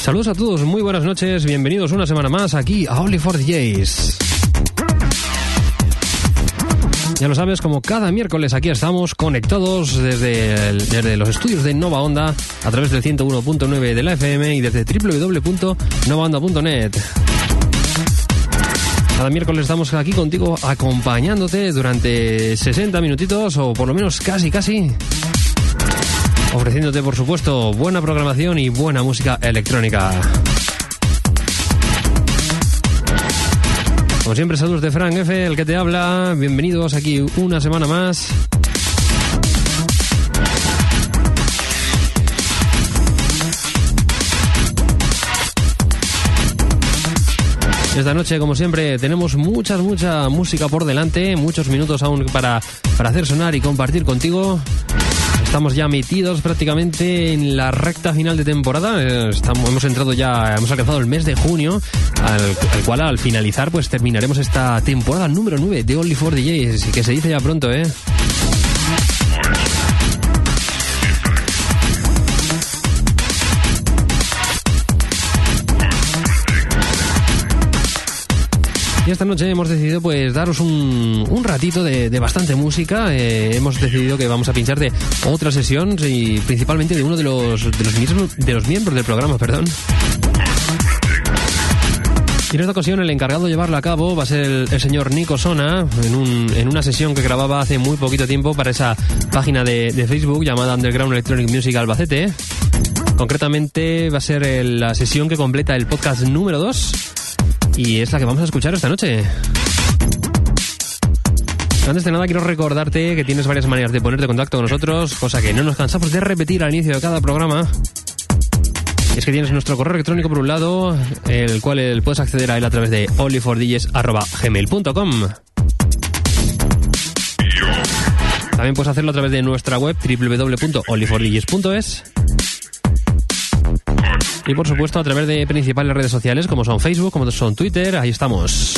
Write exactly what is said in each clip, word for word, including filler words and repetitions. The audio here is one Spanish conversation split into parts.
Saludos a todos, muy buenas noches, bienvenidos una semana más aquí a Only for D Js. Ya lo sabes, como cada miércoles aquí estamos conectados desde, el, desde los estudios de Nova Onda a través del ciento uno punto nueve de la F M y desde doble u doble u doble u punto nova onda punto net. Cada miércoles estamos aquí contigo acompañándote durante sesenta minutitos o por lo menos casi casi, ofreciéndote por supuesto buena programación y buena música electrónica. Como siempre, saludos de Frank F, el que te habla. Bienvenidos aquí una semana más. Esta noche, como siempre, tenemos mucha, mucha música por delante, muchos minutos aún para, para hacer sonar y compartir contigo. Estamos ya metidos prácticamente en la recta final de temporada. Estamos, hemos entrado ya, hemos alcanzado el mes de junio, al, al cual al finalizar pues terminaremos esta temporada número nueve de Only for D Js, que se dice ya pronto, ¿eh? Y esta noche hemos decidido pues daros un, un ratito de, de bastante música. Eh, hemos decidido que vamos a pinchar de otra sesión y principalmente de uno de los, de los, mismos, de los miembros del programa, perdón. Y en esta ocasión el encargado de llevarla a cabo va a ser el, el señor Nico Sona, en, un, en una sesión que grababa hace muy poquito tiempo para esa página de, de Facebook llamada Underground Electronic Music Albacete. Concretamente va a ser el, la sesión que completa el podcast número dos. Y es la que vamos a escuchar esta noche. Antes de nada quiero recordarte que tienes varias maneras de ponerte en contacto con nosotros, cosa que no nos cansamos de repetir al inicio de cada programa. Y es que tienes nuestro correo electrónico por un lado, el cual puedes acceder a él a través de only for d js arroba gmail punto com. También puedes hacerlo a través de nuestra web doble u doble u doble u punto only for d js punto es. Y por supuesto a través de principales redes sociales como son Facebook, como son Twitter, ahí estamos.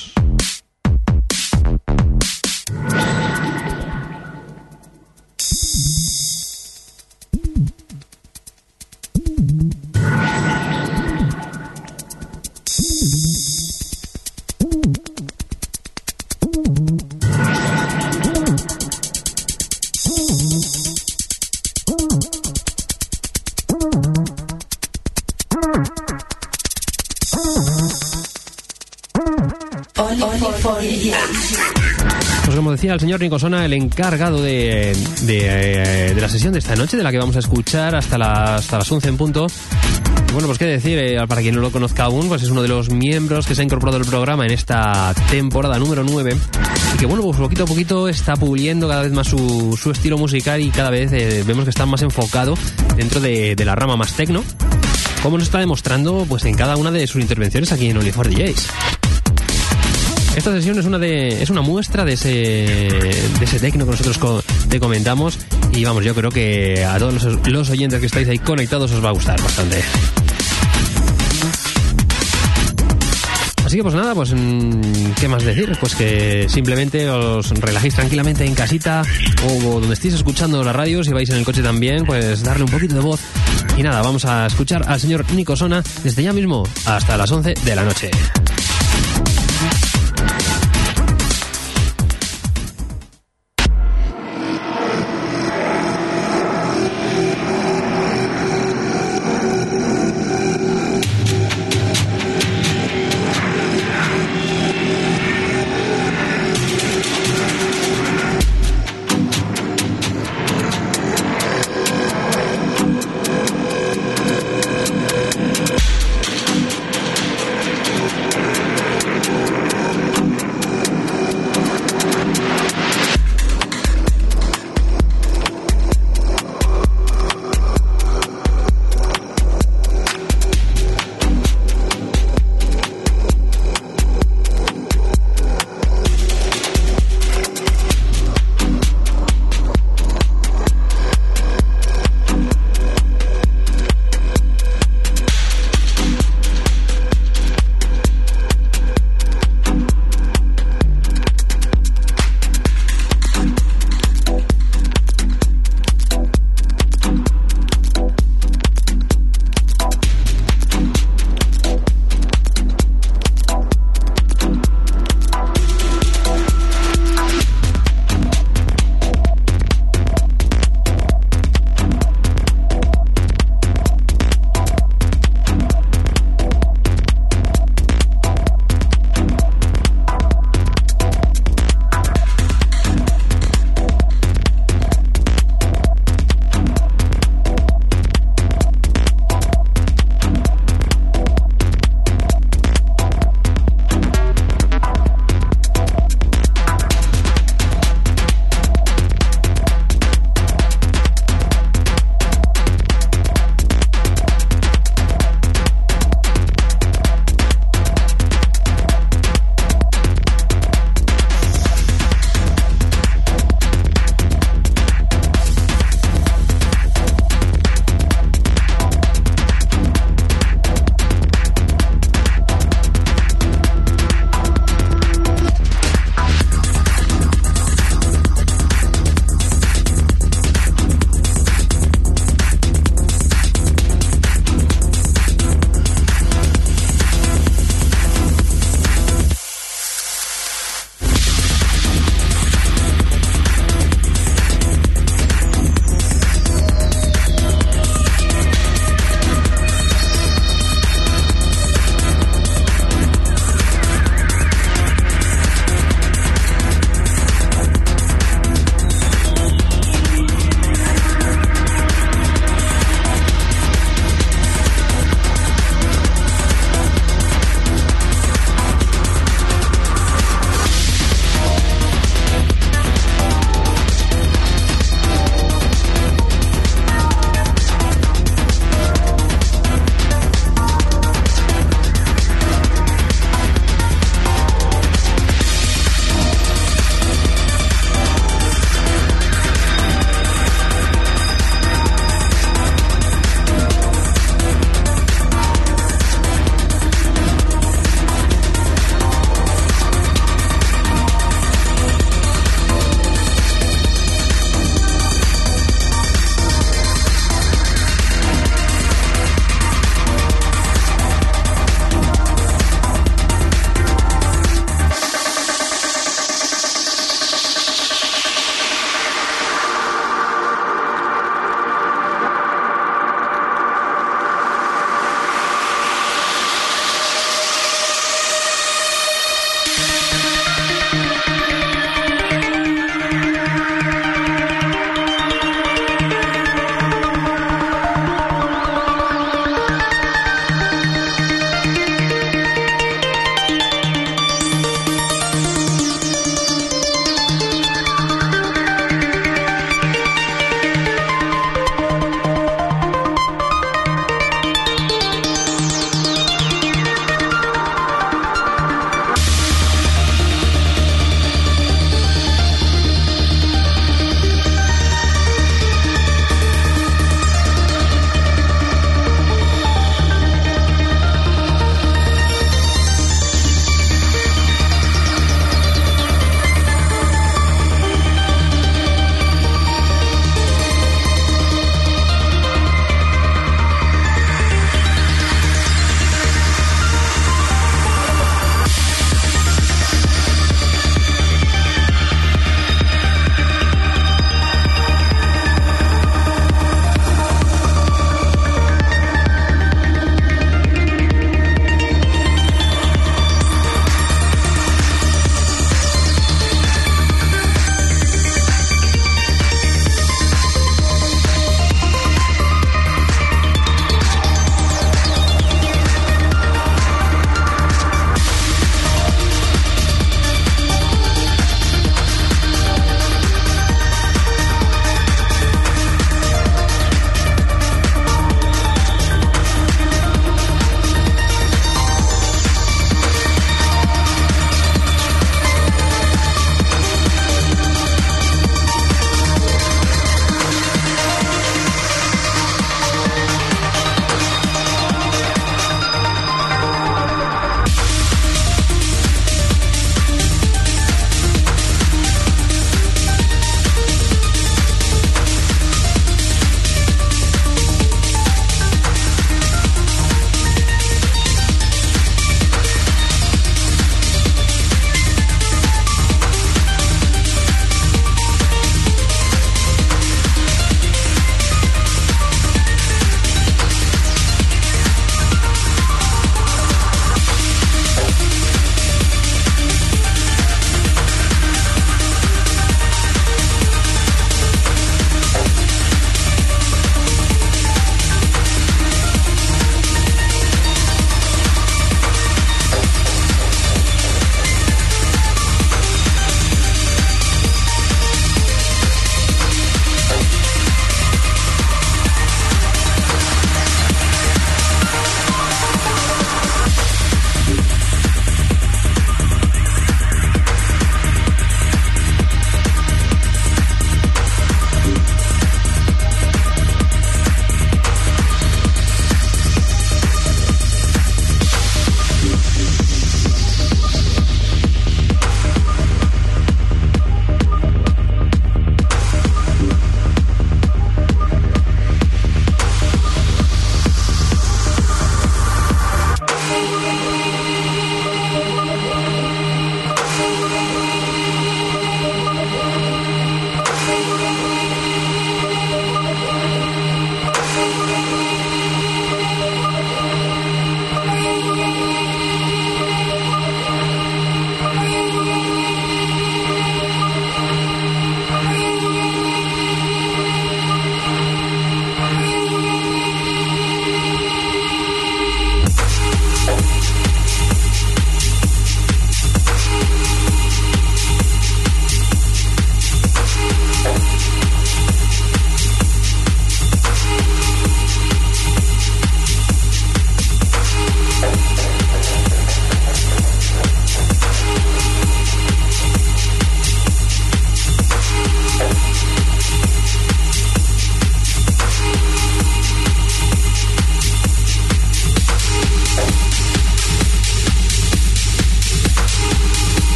Pues como decía el señor Nico Sona, el encargado de, de, de la sesión de esta noche, de la que vamos a escuchar hasta, la, hasta las once en punto. Y bueno, pues qué decir, eh, para quien no lo conozca aún, pues es uno de los miembros que se ha incorporado al programa en esta temporada número nueve. Y que bueno, pues poquito a poquito está puliendo cada vez más su, su estilo musical y cada vez eh, vemos que está más enfocado dentro de, de la rama más techno, como nos está demostrando pues en cada una de sus intervenciones aquí en Only for D Js. Esta sesión es una de es una muestra de ese de ese techno que nosotros co- te comentamos y vamos, yo creo que a todos los, los oyentes que estáis ahí conectados os va a gustar bastante. Así que pues nada, pues ¿qué más decir? Pues que simplemente os relajéis tranquilamente en casita o donde estéis escuchando la radio, si vais en el coche también, pues darle un poquito de voz. Y nada, vamos a escuchar al señor Nico Sona desde ya mismo hasta las once de la noche.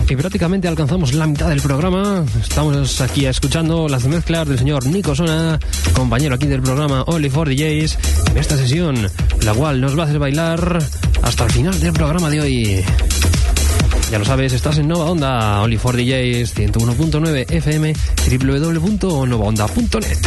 Y prácticamente alcanzamos la mitad del programa. Estamos aquí escuchando las mezclas del señor Nico Sona, compañero aquí del programa Only for D Js, en esta sesión, la cual nos va a hacer bailar hasta el final del programa de hoy. Ya lo sabes, estás en Nova Onda, Only for D Js, ciento uno punto nueve F M, doble u doble u doble u punto nova onda punto net.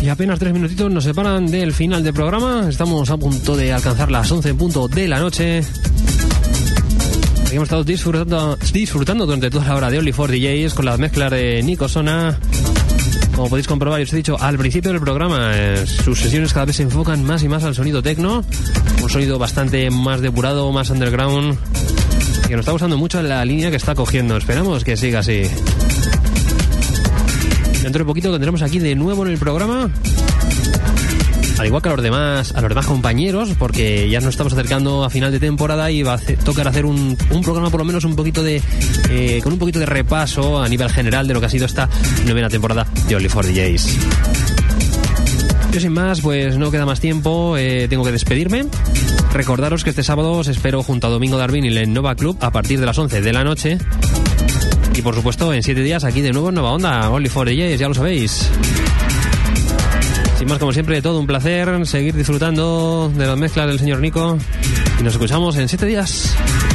Y apenas tres minutitos nos separan del final del programa. Estamos a punto de alcanzar las once en punto de la noche. Aquí hemos estado disfrutando, disfrutando durante toda la hora de Only for D Js con las mezclas de Nico Sona. Como podéis comprobar, y os he dicho al principio del programa, eh, sus sesiones cada vez se enfocan más y más al sonido techno. Un sonido bastante más depurado, más underground, que nos está gustando mucho la línea que está cogiendo. Esperamos que siga así. Dentro de poquito tendremos aquí de nuevo en el programa, al igual que a los demás, a los demás compañeros, porque ya nos estamos acercando a final de temporada y va a hacer, tocar hacer un, un programa por lo menos un poquito de eh, con un poquito de repaso a nivel general de lo que ha sido esta novena temporada de Only for D Js. Yo sin más, pues no queda más tiempo, eh, tengo que despedirme. Recordaros que este sábado os espero junto a Domingo Darwin y el Nova Club a partir de las once de la noche. Y por supuesto, en siete días aquí de nuevo en Nova Onda, Only for D Js, ya lo sabéis. Sin más, como siempre, todo un placer seguir disfrutando de las mezclas del señor Nico. Y nos escuchamos en siete días.